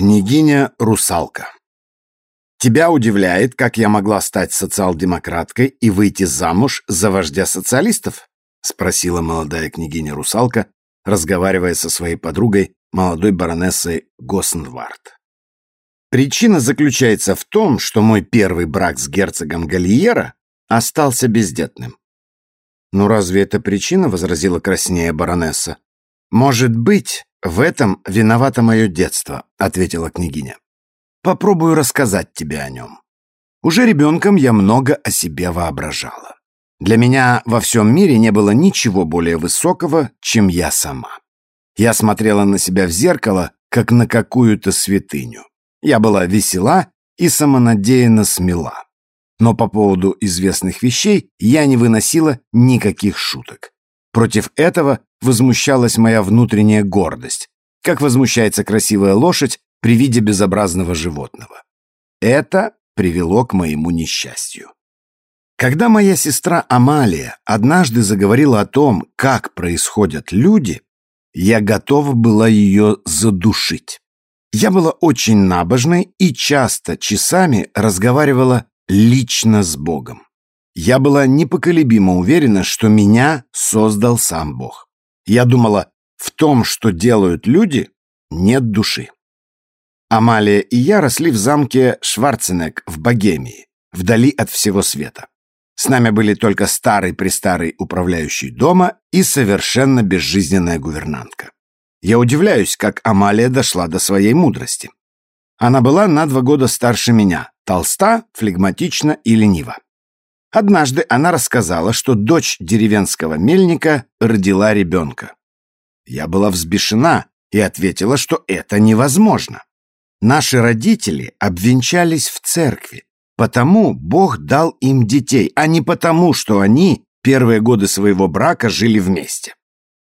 Княгиня Русалка. Тебя удивляет, как я могла стать социал-демократкой и выйти замуж за вождя социалистов? Спросила молодая княгиня Русалка, разговаривая со своей подругой, молодой баронессой Госнвард. Причина заключается в том, что мой первый брак с герцогом Галиера остался бездетным. «Ну разве это причина?» — возразила краснея баронесса. «Может быть, в этом виновато мое детство», — ответила княгиня. «Попробую рассказать тебе о нем. Уже ребенком я много о себе воображала. Для меня во всем мире не было ничего более высокого, чем я сама. Я смотрела на себя в зеркало, как на какую-то святыню. Я была весела и самонадеянно смела. Но по поводу известных вещей я не выносила никаких шуток. Против этого возмущалась моя внутренняя гордость, как возмущается красивая лошадь при виде безобразного животного. Это привело к моему несчастью. Когда моя сестра Амалия однажды заговорила о том, как происходят люди, я готова была ее задушить. Я была очень набожной и часто часами разговаривала лично с Богом. Я была непоколебимо уверена, что меня создал сам Бог. Я думала, в том, что делают люди, нет души. Амалия и я росли в замке Шварценегг в Богемии, вдали от всего света. С нами были только старый-престарый управляющий дома и совершенно безжизненная гувернантка. Я удивляюсь, как Амалия дошла до своей мудрости. Она была на 2 года старше меня, толста, флегматична и ленива. Однажды она рассказала, что дочь деревенского мельника родила ребенка. Я была взбешена и ответила, что это невозможно. Наши родители обвенчались в церкви, потому Бог дал им детей, а не потому, что они первые годы своего брака жили вместе.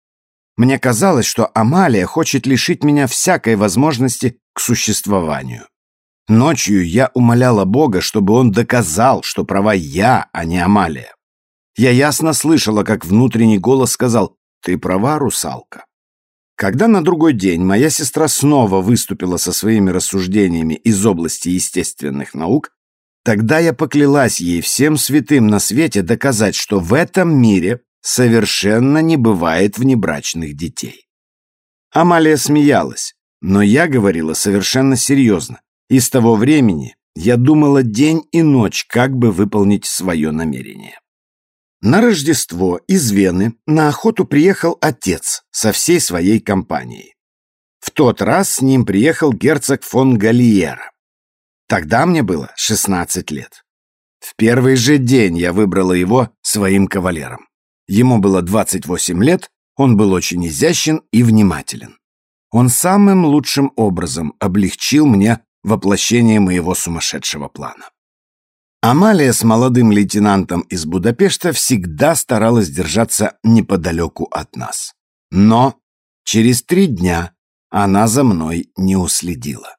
Мне казалось, что Амалия хочет лишить меня всякой возможности к существованию. Ночью я умоляла Бога, чтобы он доказал, что права я, а не Амалия. Я ясно слышала, как внутренний голос сказал: «Ты права, русалка». Когда на другой день моя сестра снова выступила со своими рассуждениями из области естественных наук, тогда я поклялась ей всем святым на свете доказать, что в этом мире совершенно не бывает внебрачных детей. Амалия смеялась, но я говорила совершенно серьезно, и с того времени я думала день и ночь, как бы выполнить свое намерение. На Рождество из Вены на охоту приехал отец со всей своей компанией. В тот раз с ним приехал герцог фон Галиера. Тогда мне было 16 лет. В первый же день я выбрала его своим кавалером. Ему было 28 лет, он был очень изящен и внимателен. Он самым лучшим образом облегчил мне воплощение моего сумасшедшего плана. Амалия с молодым лейтенантом из Будапешта всегда старалась держаться неподалеку от нас. Но через 3 дня она за мной не уследила.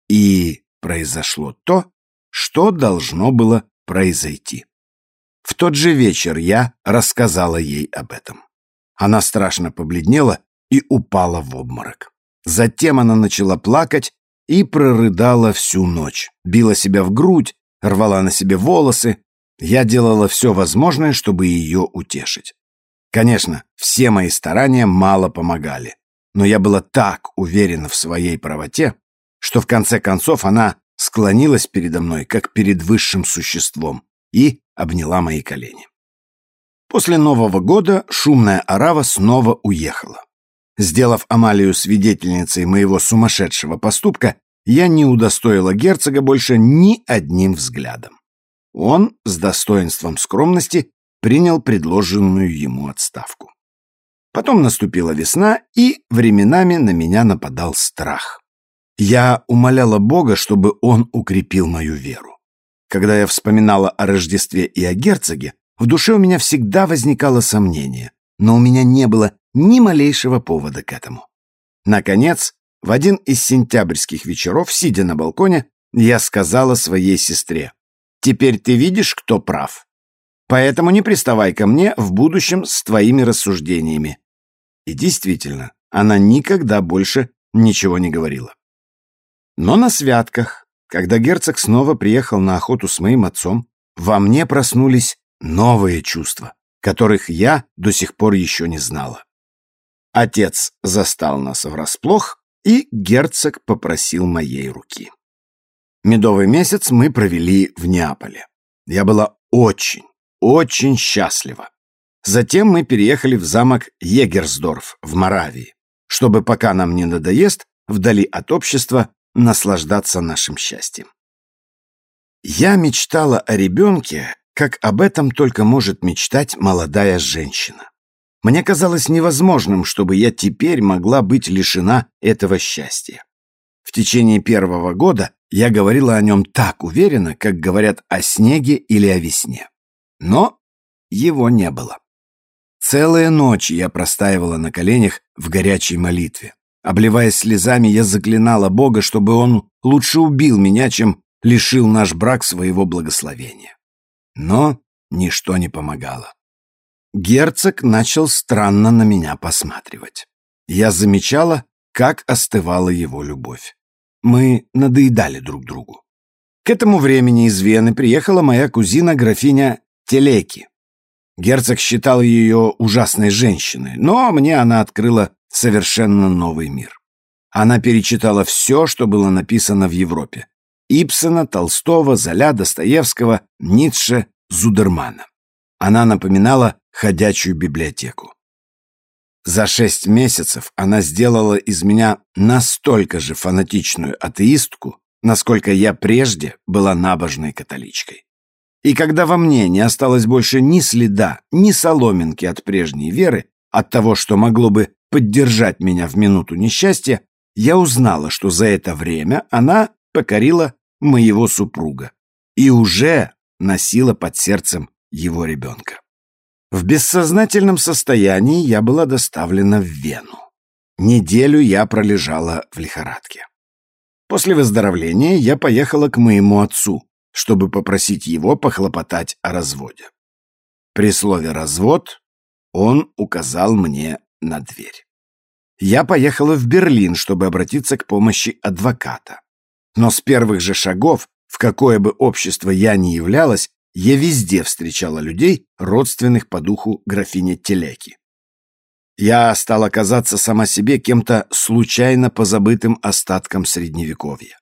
И произошло то, что должно было произойти. В тот же вечер я рассказала ей об этом. Она страшно побледнела и упала в обморок. Затем она начала плакать и прорыдала всю ночь, била себя в грудь, рвала на себе волосы. Я делала все возможное, чтобы ее утешить. Конечно, все мои старания мало помогали, но я была так уверена в своей правоте, что в конце концов она склонилась передо мной, как перед высшим существом, и обняла мои колени. После Нового года шумная орава снова уехала. Сделав Амалию свидетельницей моего сумасшедшего поступка, я не удостоила герцога больше ни одним взглядом. Он с достоинством скромности принял предложенную ему отставку. Потом наступила весна, и временами на меня нападал страх. Я умоляла Бога, чтобы он укрепил мою веру. Когда я вспоминала о Рождестве и о герцоге, в душе у меня всегда возникало сомнение, но у меня не было ни малейшего повода к этому. Наконец, в один из сентябрьских вечеров, сидя на балконе, я сказала своей сестре: «Теперь ты видишь, кто прав. Поэтому не приставай ко мне в будущем с твоими рассуждениями». И действительно, она никогда больше ничего не говорила. Но на святках, когда герцог снова приехал на охоту с моим отцом, во мне проснулись новые чувства, которых я до сих пор еще не знала. Отец застал нас врасплох, и герцог попросил моей руки. Медовый месяц мы провели в Неаполе. Я была очень, очень счастлива. Затем мы переехали в замок Егерсдорф в Моравии, чтобы, пока нам не надоест, вдали от общества наслаждаться нашим счастьем. Я мечтала о ребенке, как об этом только может мечтать молодая женщина. Мне казалось невозможным, чтобы я теперь могла быть лишена этого счастья. В течение первого года я говорила о нем так уверенно, как говорят о снеге или о весне. Но его не было. Целые ночи я простаивала на коленях в горячей молитве. Обливаясь слезами, я заклинала Бога, чтобы Он лучше убил меня, чем лишил наш брак своего благословения. Но ничто не помогало. Герцог начал странно на меня посматривать. Я замечала, как остывала его любовь. Мы надоедали друг другу. К этому времени из Вены приехала моя кузина графиня Телеки. Герцог считал ее ужасной женщиной, но мне она открыла совершенно новый мир. Она перечитала все, что было написано в Европе. Ибсена, Толстого, Золя, Достоевского, Ницше, Зудермана. Она напоминала ходячую библиотеку. За 6 месяцев она сделала из меня настолько же фанатичную атеистку, насколько я прежде была набожной католичкой. И когда во мне не осталось больше ни следа, ни соломинки от прежней веры, от того, что могло бы поддержать меня в минуту несчастья, я узнала, что за это время она покорила моего супруга и уже носила под сердцем его ребенка. В бессознательном состоянии я была доставлена в Вену. Неделю я пролежала в лихорадке. После выздоровления я поехала к моему отцу, чтобы попросить его похлопотать о разводе. При слове «развод» он указал мне на дверь. Я поехала в Берлин, чтобы обратиться к помощи адвоката. Но с первых же шагов, в какое бы общество я ни являлась, я везде встречала людей, родственных по духу графине Телеки. Я стала казаться сама себе кем-то случайно позабытым остатком Средневековья.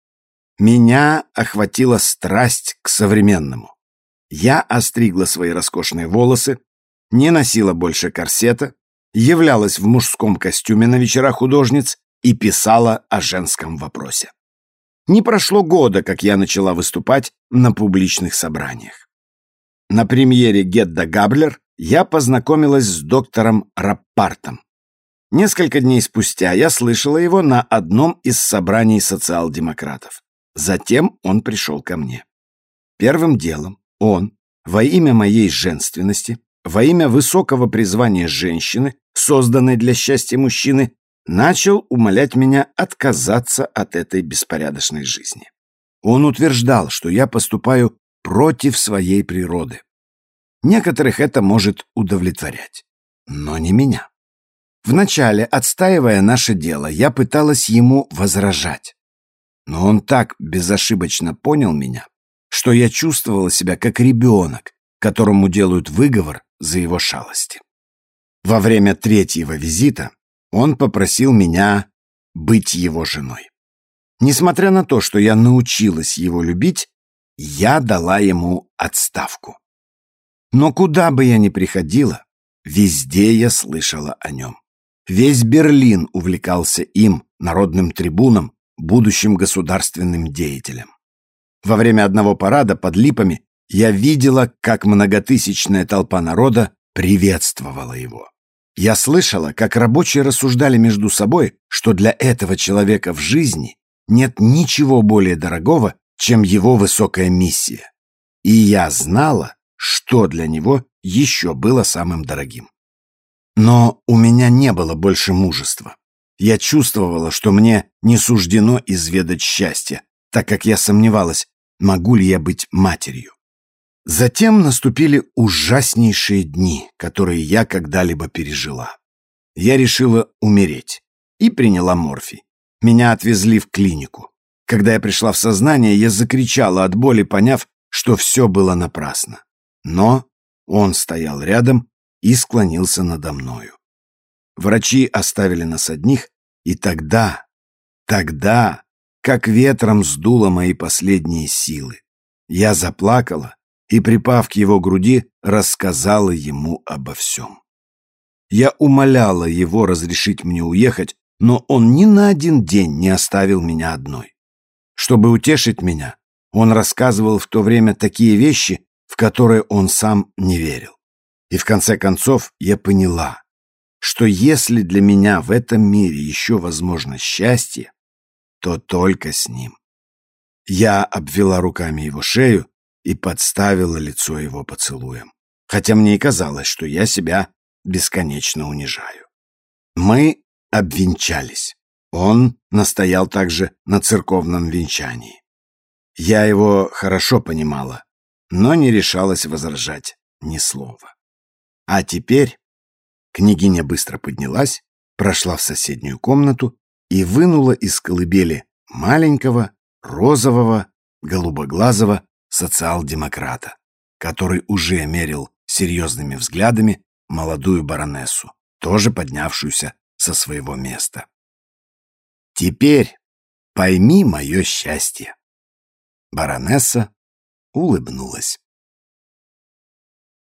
Меня охватила страсть к современному. Я остригла свои роскошные волосы, не носила больше корсета, являлась в мужском костюме на вечерах художниц и писала о женском вопросе. Не прошло года, как я начала выступать на публичных собраниях. На премьере «Гетда Габлер» я познакомилась с доктором Раппартом. Несколько дней спустя я слышала его на одном из собраний социал-демократов. Затем он пришел ко мне. Первым делом он, во имя моей женственности, во имя высокого призвания женщины, созданной для счастья мужчины, начал умолять меня отказаться от этой беспорядочной жизни. Он утверждал, что я поступаю против своей природы. Некоторых это может удовлетворять, но не меня. Вначале, отстаивая наше дело, я пыталась ему возражать. Но он так безошибочно понял меня, что я чувствовала себя как ребенок, которому делают выговор за его шалости. Во время 3-го визита он попросил меня быть его женой. Несмотря на то, что я научилась его любить, я дала ему отставку. Но куда бы я ни приходила, везде я слышала о нем. Весь Берлин увлекался им, народным трибуном, будущим государственным деятелем. Во время одного парада под Липами я видела, как многотысячная толпа народа приветствовала его. Я слышала, как рабочие рассуждали между собой, что для этого человека в жизни нет ничего более дорогого, чем его высокая миссия. И я знала, что для него еще было самым дорогим. Но у меня не было больше мужества. Я чувствовала, что мне не суждено изведать счастья, так как я сомневалась, могу ли я быть матерью. Затем наступили ужаснейшие дни, которые я когда-либо пережила. Я решила умереть и приняла морфий. Меня отвезли в клинику. Когда я пришла в сознание, я закричала от боли, поняв, что все было напрасно. Но он стоял рядом и склонился надо мною. Врачи оставили нас одних, и тогда, как ветром сдуло мои последние силы. Я заплакала и, припав к его груди, рассказала ему обо всем. Я умоляла его разрешить мне уехать, но он ни на один день не оставил меня одной. Чтобы утешить меня, он рассказывал в то время такие вещи, в которые он сам не верил. И в конце концов я поняла, что если для меня в этом мире еще возможно счастье, то только с ним. Я обвела руками его шею и подставила лицо его поцелуем, хотя мне и казалось, что я себя бесконечно унижаю. Мы обвенчались. Он настоял также на церковном венчании. Я его хорошо понимала, но не решалась возражать ни слова. А теперь княгиня быстро поднялась, прошла в соседнюю комнату и вынула из колыбели маленького, розового, голубоглазого социал-демократа, который уже мерил серьезными взглядами молодую баронессу, тоже поднявшуюся со своего места. «Теперь пойми мое счастье». Баронесса улыбнулась.